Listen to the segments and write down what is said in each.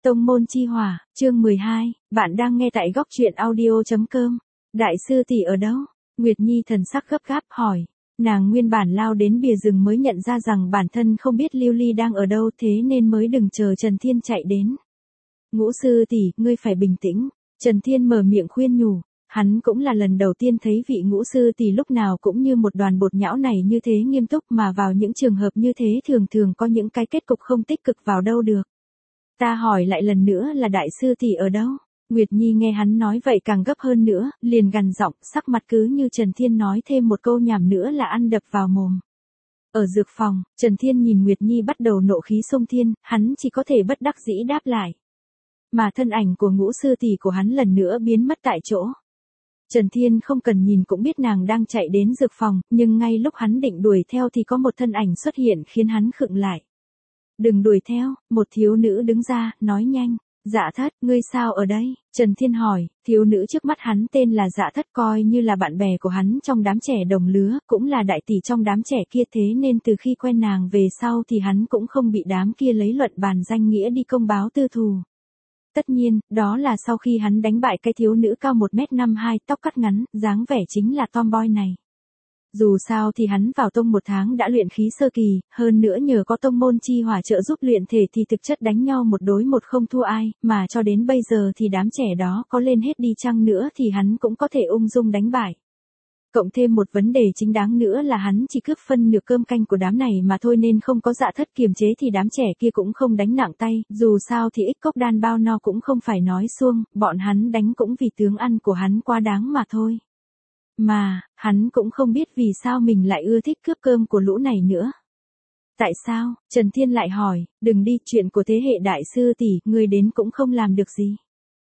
Tông môn chi hỏa, chương 12, bạn đang nghe tại góc truyện audio.com. Đại sư tỷ ở đâu? Nguyệt Nhi thần sắc gấp gáp hỏi. Nàng nguyên bản lao đến bìa rừng mới nhận ra rằng bản thân không biết Lưu Ly đang ở đâu, thế nên mới đừng chờ Trần Thiên chạy đến. Ngũ sư tỷ, ngươi phải bình tĩnh. Trần Thiên mở miệng khuyên nhủ. Hắn cũng là lần đầu tiên thấy vị ngũ sư tỷ lúc nào cũng như một đoàn bột nhão này như thế nghiêm túc, mà vào những trường hợp như thế thường thường có những cái kết cục không tích cực vào đâu được. Ta hỏi lại lần nữa là đại sư tỷ ở đâu? Nguyệt Nhi nghe hắn nói vậy càng gấp hơn nữa, liền gằn giọng, sắc mặt cứ như Trần Thiên nói thêm một câu nhảm nữa là ăn đập vào mồm. Ở dược phòng, Trần Thiên nhìn Nguyệt Nhi bắt đầu nộ khí xông thiên, hắn chỉ có thể bất đắc dĩ đáp lại. Mà thân ảnh của ngũ sư tỷ của hắn lần nữa biến mất tại chỗ. Trần Thiên không cần nhìn cũng biết nàng đang chạy đến dược phòng, nhưng ngay lúc hắn định đuổi theo thì có một thân ảnh xuất hiện khiến hắn khựng lại. Đừng đuổi theo, một thiếu nữ đứng ra, nói nhanh. Dạ Thất, ngươi sao ở đây? Trần Thiên hỏi. Thiếu nữ trước mắt hắn tên là Dạ Thất, coi như là bạn bè của hắn trong đám trẻ đồng lứa, cũng là đại tỷ trong đám trẻ kia, thế nên từ khi quen nàng về sau thì hắn cũng không bị đám kia lấy luận bàn danh nghĩa đi công báo tư thù. Tất nhiên, đó là sau khi hắn đánh bại cái thiếu nữ cao 1m52, tóc cắt ngắn, dáng vẻ chính là tomboy này. Dù sao thì hắn vào tông 1 tháng đã luyện khí sơ kỳ, hơn nữa nhờ có tông môn chi hỏa trợ giúp luyện thể thì thực chất đánh nhau 1 đối 1 không thua ai, mà cho đến bây giờ thì đám trẻ đó có lên hết đi chăng nữa thì hắn cũng có thể ung dung đánh bại. Cộng thêm một vấn đề chính đáng nữa là hắn chỉ cướp phân nửa cơm canh của đám này mà thôi, nên không có Dạ Thất kiềm chế thì đám trẻ kia cũng không đánh nặng tay, dù sao thì ích cốc đan bao no cũng không phải nói suông, bọn hắn đánh cũng vì tướng ăn của hắn quá đáng mà thôi. Mà, hắn cũng không biết vì sao mình lại ưa thích cướp cơm của lũ này nữa. Tại sao? Trần Thiên lại hỏi. Đừng đi, chuyện của thế hệ đại sư tỷ, ngươi đến cũng không làm được gì.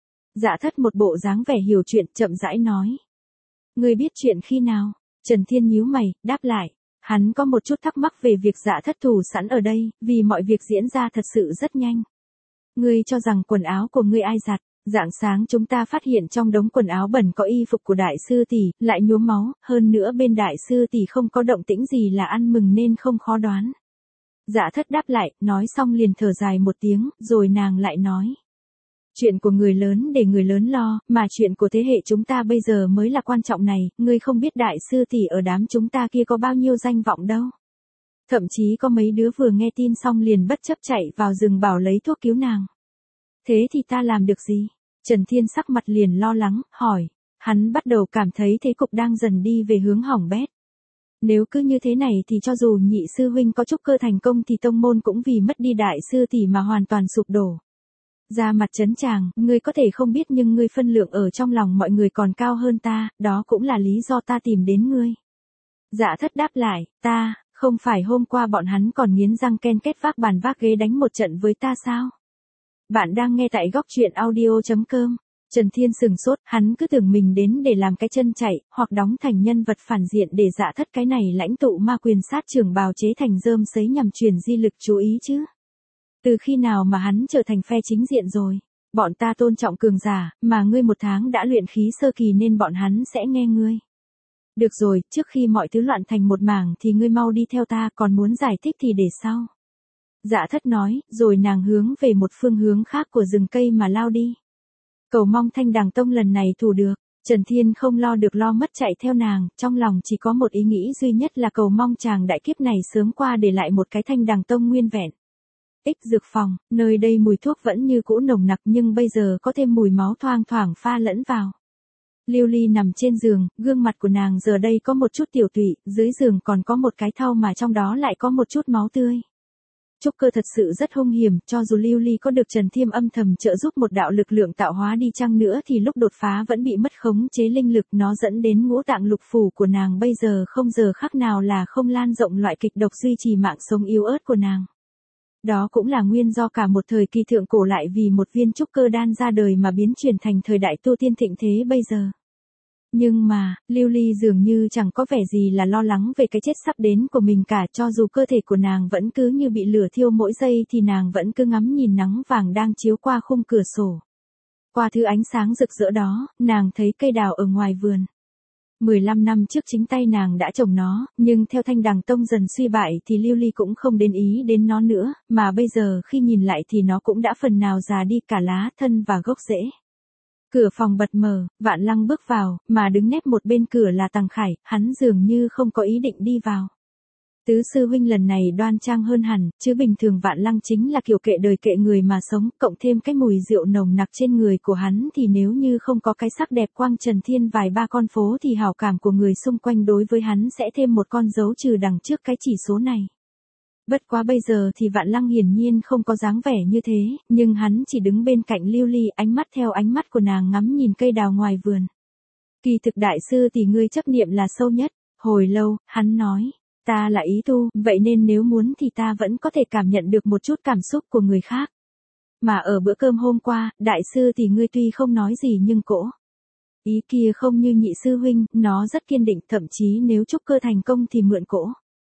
Dạ Thất một bộ dáng vẻ hiểu chuyện, chậm rãi nói. Ngươi biết chuyện khi nào? Trần Thiên nhíu mày, đáp lại. Hắn có một chút thắc mắc về việc Dạ Thất thủ sẵn ở đây, vì mọi việc diễn ra thật sự rất nhanh. Ngươi cho rằng quần áo của ngươi ai giặt? Rạng sáng chúng ta phát hiện trong đống quần áo bẩn có y phục của đại sư tỷ, lại nhuốm máu, hơn nữa bên đại sư tỷ không có động tĩnh gì là ăn mừng nên không khó đoán. Dạ Thất đáp lại, nói xong liền thở dài một tiếng, rồi nàng lại nói. Chuyện của người lớn để người lớn lo, mà chuyện của thế hệ chúng ta bây giờ mới là quan trọng này, ngươi không biết đại sư tỷ ở đám chúng ta kia có bao nhiêu danh vọng đâu. Thậm chí có mấy đứa vừa nghe tin xong liền bất chấp chạy vào rừng bảo lấy thuốc cứu nàng. Thế thì ta làm được gì? Trần Thiên sắc mặt liền lo lắng, hỏi. Hắn bắt đầu cảm thấy thế cục đang dần đi về hướng hỏng bét. Nếu cứ như thế này thì cho dù nhị sư huynh có trúc cơ thành công thì tông môn cũng vì mất đi đại sư tỷ mà hoàn toàn sụp đổ. Ra mặt trấn tràng, ngươi có thể không biết nhưng ngươi phân lượng ở trong lòng mọi người còn cao hơn ta, đó cũng là lý do ta tìm đến ngươi. Dạ Thất đáp lại, ta, không phải hôm qua bọn hắn còn nghiến răng ken kết vác bàn vác ghế đánh một trận với ta sao? Bạn đang nghe tại góc truyện audio.com. Trần Thiên sừng sốt, hắn cứ tưởng mình đến để làm cái chân chạy, hoặc đóng thành nhân vật phản diện để Dạ Thất cái này lãnh tụ ma quyền sát trưởng bào chế thành rơm sấy nhằm truyền di lực chú ý chứ. Từ khi nào mà hắn trở thành phe chính diện rồi? Bọn ta tôn trọng cường giả, mà ngươi 1 tháng đã luyện khí sơ kỳ nên bọn hắn sẽ nghe ngươi. Được rồi, trước khi mọi thứ loạn thành một mảng thì ngươi mau đi theo ta, còn muốn giải thích thì để sau. Dạ Thất nói, rồi nàng hướng về một phương hướng khác của rừng cây mà lao đi. Cầu mong Thanh Đằng Tông lần này thủ được. Trần Thiên không lo được lo mất chạy theo nàng, trong lòng chỉ có một ý nghĩ duy nhất là cầu mong chàng đại kiếp này sớm qua để lại một cái Thanh Đằng Tông nguyên vẹn. Ích dược phòng, nơi đây mùi thuốc vẫn như cũ nồng nặc nhưng bây giờ có thêm mùi máu thoang thoảng pha lẫn vào. Lưu Ly nằm trên giường, gương mặt của nàng giờ đây có một chút tiểu tụy, dưới giường còn có một cái thau mà trong đó lại có một chút máu tươi. Trúc cơ thật sự rất hung hiểm, cho dù Lưu Ly có được Trần Thiêm âm thầm trợ giúp một đạo lực lượng tạo hóa đi chăng nữa thì lúc đột phá vẫn bị mất khống chế linh lực, nó dẫn đến ngũ tạng lục phủ của nàng bây giờ không giờ khác nào là không lan rộng loại kịch độc duy trì mạng sống yếu ớt của nàng. Đó cũng là nguyên do cả một thời kỳ thượng cổ lại vì một viên trúc cơ đan ra đời mà biến chuyển thành thời đại tu tiên thịnh thế bây giờ. Nhưng mà, Lưu Ly dường như chẳng có vẻ gì là lo lắng về cái chết sắp đến của mình cả, cho dù cơ thể của nàng vẫn cứ như bị lửa thiêu mỗi giây thì nàng vẫn cứ ngắm nhìn nắng vàng đang chiếu qua khung cửa sổ. Qua thứ ánh sáng rực rỡ đó, nàng thấy cây đào ở ngoài vườn. 15 năm trước chính tay nàng đã trồng nó, nhưng theo Thanh Đằng Tông dần suy bại thì Lưu Ly cũng không đến ý đến nó nữa, mà bây giờ khi nhìn lại thì nó cũng đã phần nào già đi cả lá thân và gốc rễ. Cửa phòng bật mở, Vạn Lăng bước vào, mà đứng nép một bên cửa là Tằng Khải, hắn dường như không có ý định đi vào. Tứ sư huynh lần này đoan trang hơn hẳn, chứ bình thường Vạn Lăng chính là kiểu kệ đời kệ người mà sống, cộng thêm cái mùi rượu nồng nặc trên người của hắn thì nếu như không có cái sắc đẹp quang trần thiên vài ba con phố thì hảo cảm của người xung quanh đối với hắn sẽ thêm một con dấu trừ đằng trước cái chỉ số này. Bất quá bây giờ thì Vạn Lăng hiển nhiên không có dáng vẻ như thế, nhưng hắn chỉ đứng bên cạnh Lưu Ly, ánh mắt theo ánh mắt của nàng ngắm nhìn cây đào ngoài vườn. Kỳ thực đại sư thì ngươi chấp niệm là sâu nhất. Hồi lâu, hắn nói, ta là ý tu, vậy nên nếu muốn thì ta vẫn có thể cảm nhận được một chút cảm xúc của người khác. Mà ở bữa cơm hôm qua, đại sư thì ngươi tuy không nói gì nhưng cỗ ý kia không như nhị sư huynh, nó rất kiên định, thậm chí nếu trúc cơ thành công thì mượn cỗ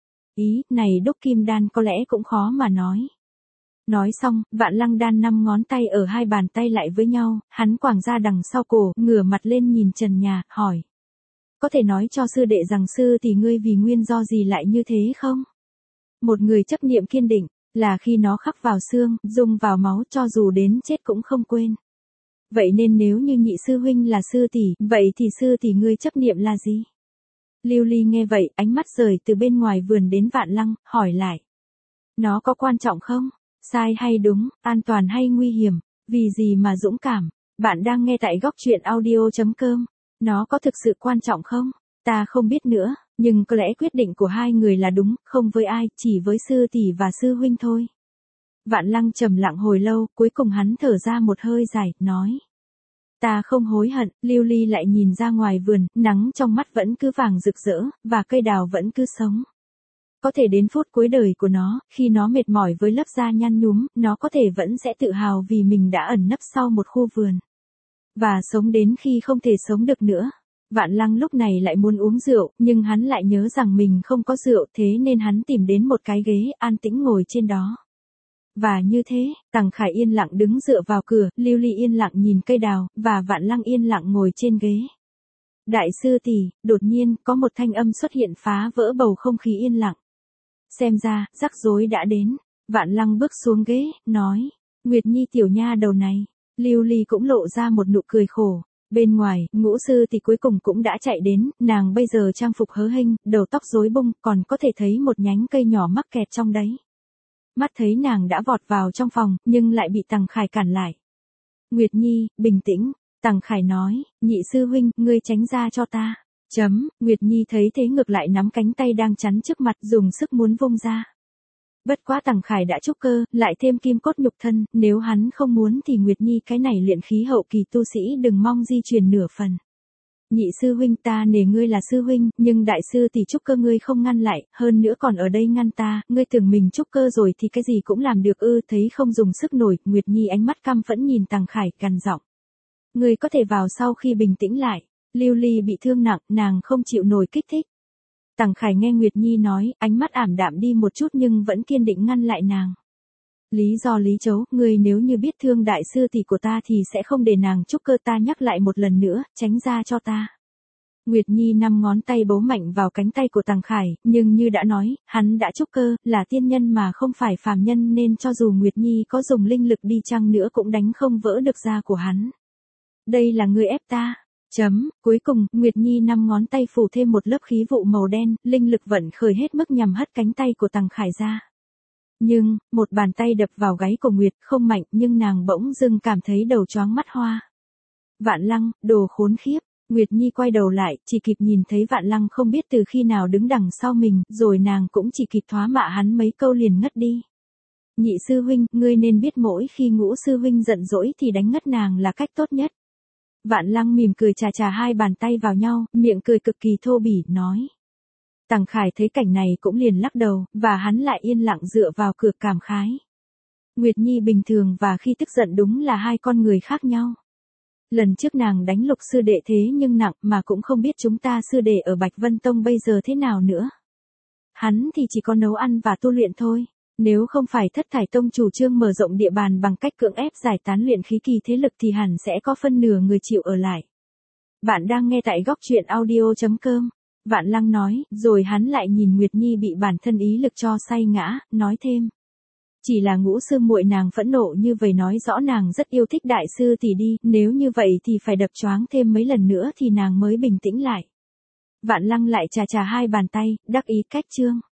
ý này đúc kim đan có lẽ cũng khó mà nói. Nói xong, Vạn Lăng đan 5 ngón tay ở hai bàn tay lại với nhau, hắn quàng ra đằng sau cổ, ngửa mặt lên nhìn trần nhà, hỏi. Có thể nói cho sư đệ rằng sư thì ngươi vì nguyên do gì lại như thế không? Một người chấp niệm kiên định, là khi nó khắc vào xương, dung vào máu cho dù đến chết cũng không quên. Vậy nên nếu như nhị sư huynh là sư tỷ, vậy thì sư tỷ ngươi chấp niệm là gì? Lưu Ly nghe vậy, ánh mắt rời từ bên ngoài vườn đến Vạn Lăng, hỏi lại. Nó có quan trọng không? Sai hay đúng, an toàn hay nguy hiểm, vì gì mà dũng cảm? Bạn đang nghe tại góc truyện audio.com. Nó có thực sự quan trọng không? Ta không biết nữa, nhưng có lẽ quyết định của hai người là đúng, không với ai, chỉ với sư tỷ và sư huynh thôi. Vạn Lăng trầm lặng hồi lâu, cuối cùng hắn thở ra một hơi dài, nói. Ta không hối hận. Lưu Ly lại nhìn ra ngoài vườn, nắng trong mắt vẫn cứ vàng rực rỡ, và cây đào vẫn cứ sống. Có thể đến phút cuối đời của nó, khi nó mệt mỏi với lớp da nhăn nhúm, nó có thể vẫn sẽ tự hào vì mình đã ẩn nấp sau một khu vườn. Và sống đến khi không thể sống được nữa. Vạn Lăng lúc này lại muốn uống rượu, nhưng hắn lại nhớ rằng mình không có rượu, thế nên hắn tìm đến một cái ghế, an tĩnh ngồi trên đó. Và như thế, Tằng Khải yên lặng đứng dựa vào cửa, Lưu Ly yên lặng nhìn cây đào, và Vạn Lăng yên lặng ngồi trên ghế. Đại sư tỷ, đột nhiên, có một thanh âm xuất hiện phá vỡ bầu không khí yên lặng. Xem ra, rắc rối đã đến. Vạn Lăng bước xuống ghế, nói. Nguyệt Nhi tiểu nha đầu này. Lưu Ly cũng lộ ra một nụ cười khổ. Bên ngoài, Ngũ sư thì cuối cùng cũng đã chạy đến, nàng bây giờ trang phục hớ hênh, đầu tóc rối bung, còn có thể thấy một nhánh cây nhỏ mắc kẹt trong đấy. Mắt thấy nàng đã vọt vào trong phòng, nhưng lại bị Tằng Khải cản lại. Nguyệt Nhi, bình tĩnh. Tằng Khải nói, nhị sư huynh, ngươi tránh ra cho ta. Nguyệt Nhi thấy thế ngược lại nắm cánh tay đang chắn trước mặt, dùng sức muốn vung ra. Bất quá Tằng Khải đã trúc cơ, lại thêm kim cốt nhục thân, nếu hắn không muốn thì Nguyệt Nhi cái này luyện khí hậu kỳ tu sĩ đừng mong di truyền nửa phần. Nhị sư huynh, ta nể ngươi là sư huynh, nhưng đại sư tỷ trúc cơ ngươi không ngăn lại, hơn nữa còn ở đây ngăn ta, ngươi tưởng mình trúc cơ rồi thì cái gì cũng làm được ư? Thấy không dùng sức nổi, Nguyệt Nhi ánh mắt căm phẫn nhìn Tằng Khải, gằn giọng. Ngươi có thể vào sau khi bình tĩnh lại. Lưu Ly bị thương nặng, nàng không chịu nổi kích thích. Tằng Khải nghe Nguyệt Nhi nói, ánh mắt ảm đạm đi một chút nhưng vẫn kiên định ngăn lại nàng. Lý do lý chấu, ngươi nếu như biết thương đại sư tỷ của ta thì sẽ không để nàng trúc cơ, ta nhắc lại một lần nữa, tránh ra cho ta. Nguyệt Nhi 5 ngón tay bấu mạnh vào cánh tay của Tằng Khải, nhưng như đã nói, hắn đã trúc cơ, là tiên nhân mà không phải phàm nhân nên cho dù Nguyệt Nhi có dùng linh lực đi chăng nữa cũng đánh không vỡ được da của hắn. Đây là ngươi ép ta. Cuối cùng, Nguyệt Nhi 5 ngón tay phủ thêm một lớp khí vụ màu đen, linh lực vận khởi hết mức nhằm hất cánh tay của Tằng Khải ra. Nhưng, một bàn tay đập vào gáy của Nguyệt, không mạnh, nhưng nàng bỗng dưng cảm thấy đầu choáng mắt hoa. Vạn Lăng, đồ khốn khiếp. Nguyệt Nhi quay đầu lại, chỉ kịp nhìn thấy Vạn Lăng không biết từ khi nào đứng đằng sau mình, rồi nàng cũng chỉ kịp thoá mạ hắn mấy câu liền ngất đi. Nhị sư huynh, ngươi nên biết mỗi khi Ngũ sư huynh giận dỗi thì đánh ngất nàng là cách tốt nhất. Vạn Lăng mỉm cười chà chà hai bàn tay vào nhau, miệng cười cực kỳ thô bỉ, nói. Tằng Khải thấy cảnh này cũng liền lắc đầu, và hắn lại yên lặng dựa vào cửa cảm khái. Nguyệt Nhi bình thường và khi tức giận đúng là hai con người khác nhau. Lần trước nàng đánh Lục sư đệ thế nhưng nặng mà cũng không biết chúng ta sư đệ ở Bạch Vân Tông bây giờ thế nào nữa. Hắn thì chỉ có nấu ăn và tu luyện thôi. Nếu không phải Thất Thải Tông chủ trương mở rộng địa bàn bằng cách cưỡng ép giải tán luyện khí kỳ thế lực thì hẳn sẽ có phân nửa người chịu ở lại. Bạn đang nghe tại góc truyện audio.com. Vạn Lăng nói, rồi hắn lại nhìn Nguyệt Nhi bị bản thân ý lực cho say ngã, nói thêm. Chỉ là Ngũ sư muội nàng phẫn nộ như vậy nói rõ nàng rất yêu thích đại sư tỷ đi, nếu như vậy thì phải đập choáng thêm mấy lần nữa thì nàng mới bình tĩnh lại. Vạn Lăng lại chà chà hai bàn tay, đắc ý cách trương.